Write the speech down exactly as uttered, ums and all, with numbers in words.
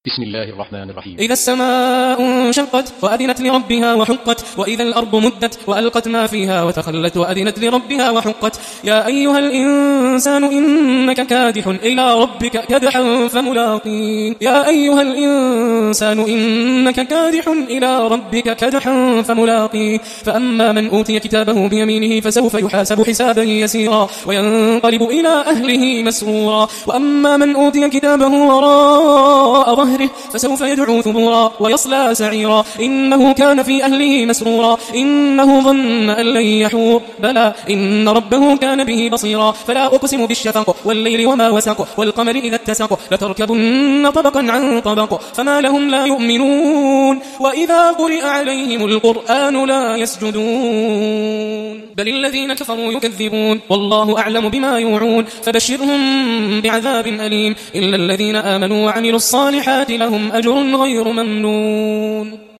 بسم الله الرحمن الرحيم. إذا السماء انشقت وأذنت لربها وحقت، وإذا الأرض مدت وألقت ما فيها وتخلت وأذنت لربها وحقت. يا أيها الإنسان إنك كادح إلى ربك كدحا فملاقيه يا أيها الإنسان إنك كادح إلى ربك كدحا فملاقيه فأما من أوتي كتابه بيمينه فسوف يحاسب حسابا يسيرا وينقلب إلى أهله مسرورا، وأما من أوتي كتابه وراء ظهره فسوف يدعو ثبورا ويصلى سعيرا إنه كان في أهله مسرورا إنه ظن أن لن يحور بلى إن ربه كان به بصيرا. فلا أقسم بالشفق والليل وما وسق والقمر إذا اتسق لتركبن طبقا عن طبق فما لهم لا يؤمنون وإذا قرئ عليهم القرآن لا يسجدون بل الذين كفروا يكذبون والله أعلم بما يوعون فبشرهم بعذاب أليم إلا الذين آمنوا وعملوا الصالحات لهم أجر غير ممنون.